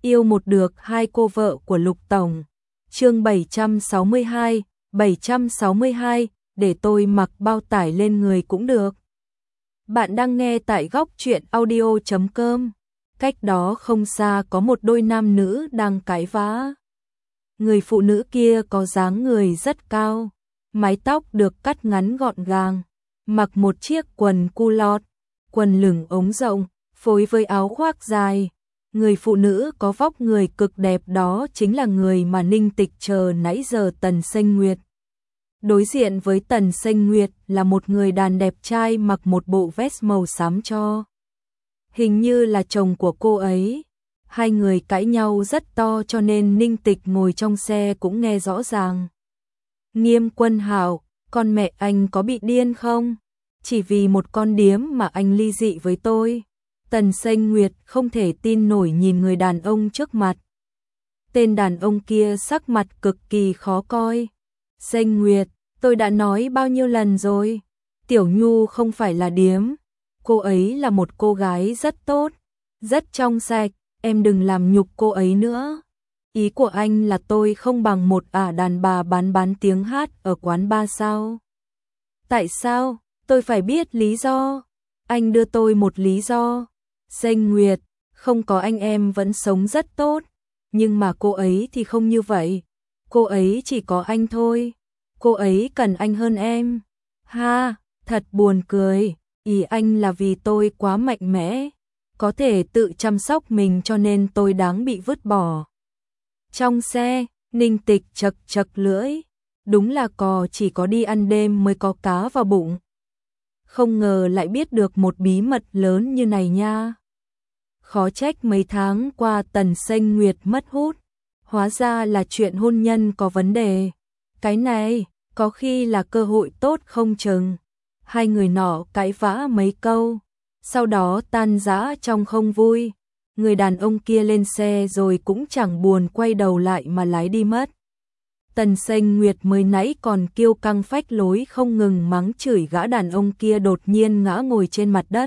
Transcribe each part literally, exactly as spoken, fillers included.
Yêu một được hai cô vợ của Lục Tổng. Chương bảy trăm sáu mươi hai, bảy trăm sáu mươi hai, để tôi mặc bao tải lên người cũng được. Bạn đang nghe tại góc truyện audio chấm com. Cách đó không xa có một đôi nam nữ đang cãi vã. Người phụ nữ kia có dáng người rất cao, mái tóc được cắt ngắn gọn gàng, mặc một chiếc quần culotte, quần lửng ống rộng, phối với áo khoác dài. Người phụ nữ có vóc người cực đẹp đó chính là người mà Ninh Tịch chờ nãy giờ, Tần Xanh Nguyệt. Đối diện với Tần Xanh Nguyệt là một người đàn đẹp trai mặc một bộ vest màu xám cho. Hình như là chồng của cô ấy. Hai người cãi nhau rất to cho nên Ninh Tịch ngồi trong xe cũng nghe rõ ràng. Nghiêm Quân Hạo, con mẹ anh có bị điên không? Chỉ vì một con điếm mà anh ly dị với tôi. Tần Xanh Nguyệt không thể tin nổi nhìn người đàn ông trước mặt. Tên đàn ông kia sắc mặt cực kỳ khó coi. Xanh Nguyệt, tôi đã nói bao nhiêu lần rồi. Tiểu Nhu không phải là điếm. Cô ấy là một cô gái rất tốt, rất trong sạch. Em đừng làm nhục cô ấy nữa. Ý của anh là tôi không bằng một ả đàn bà bán bán tiếng hát ở quán bar sao? Tại sao? Tôi phải biết lý do. Anh đưa tôi một lý do. Xanh Nguyệt, không có anh em vẫn sống rất tốt. Nhưng mà cô ấy thì không như vậy. Cô ấy chỉ có anh thôi. Cô ấy cần anh hơn em. Ha, thật buồn cười. Ý anh là vì tôi quá mạnh mẽ, có thể tự chăm sóc mình cho nên tôi đáng bị vứt bỏ. Trong xe, Ninh Tịch chật chật lưỡi. Đúng là cò chỉ có đi ăn đêm mới có cá vào bụng. Không ngờ lại biết được một bí mật lớn như này nha. Khó trách mấy tháng qua Tần Xanh Nguyệt mất hút. Hóa ra là chuyện hôn nhân có vấn đề. Cái này, có khi là cơ hội tốt không chừng. Hai người nọ cãi vã mấy câu, sau đó tan rã trong không vui. Người đàn ông kia lên xe rồi cũng chẳng buồn quay đầu lại mà lái đi mất. Tần Xanh Nguyệt mới nãy còn kiêu căng phách lối không ngừng mắng chửi gã đàn ông kia đột nhiên ngã ngồi trên mặt đất.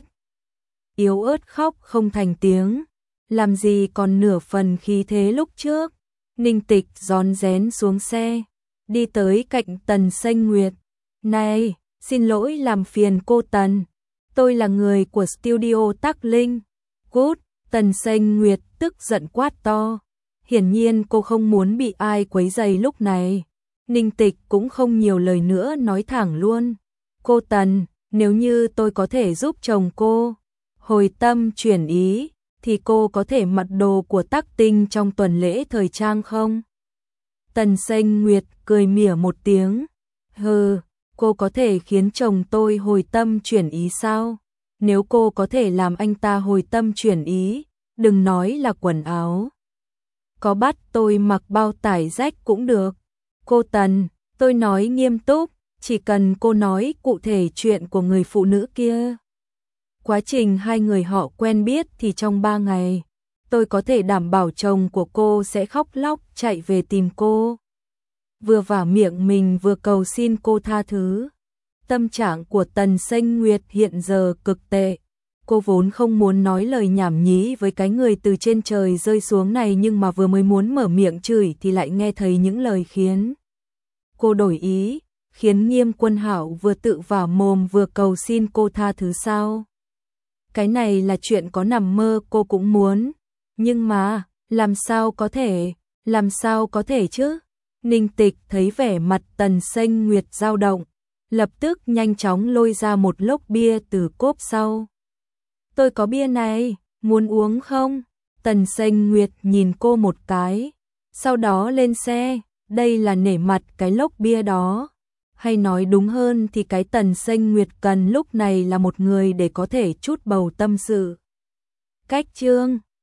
Yếu ớt khóc không thành tiếng, làm gì còn nửa phần khí thế lúc trước. Ninh Tịch rón rén xuống xe, đi tới cạnh Tần Xanh Nguyệt. Này, xin lỗi làm phiền cô Tần. Tôi là người của studio Tắc Linh. Cút, Tần Xanh Nguyệt tức giận quát to. Hiển nhiên cô không muốn bị ai quấy rầy lúc này. Ninh Tịch cũng không nhiều lời nữa nói thẳng luôn. Cô Tần, nếu như tôi có thể giúp chồng cô hồi tâm chuyển ý, thì cô có thể mặc đồ của Tắc Tinh trong tuần lễ thời trang không? Tần Xanh Nguyệt cười mỉa một tiếng. Hừ, cô có thể khiến chồng tôi hồi tâm chuyển ý sao? Nếu cô có thể làm anh ta hồi tâm chuyển ý, đừng nói là quần áo. Có bắt tôi mặc bao tải rách cũng được. Cô Tần, tôi nói nghiêm túc, chỉ cần cô nói cụ thể chuyện của người phụ nữ kia. Quá trình hai người họ quen biết thì trong ba ngày, tôi có thể đảm bảo chồng của cô sẽ khóc lóc chạy về tìm cô. Vừa vả miệng mình vừa cầu xin cô tha thứ. Tâm trạng của Tần Xanh Nguyệt hiện giờ cực tệ. Cô vốn không muốn nói lời nhảm nhí với cái người từ trên trời rơi xuống này, nhưng mà vừa mới muốn mở miệng chửi thì lại nghe thấy những lời khiến cô đổi ý, khiến Nghiêm Quân Hạo vừa tự vả mồm vừa cầu xin cô tha thứ sao. Cái này là chuyện có nằm mơ cô cũng muốn. Nhưng mà, làm sao có thể, làm sao có thể chứ? Ninh Tịch thấy vẻ mặt Tần Xanh Nguyệt dao động, lập tức nhanh chóng lôi ra một lốc bia từ cốp sau. Tôi có bia này, muốn uống không? Tần Xanh Nguyệt nhìn cô một cái, sau đó lên xe. Đây là nể mặt cái lốc bia đó. Hay nói đúng hơn thì cái Tần Xanh Nguyệt cần lúc này là một người để có thể chút bầu tâm sự. Cách chương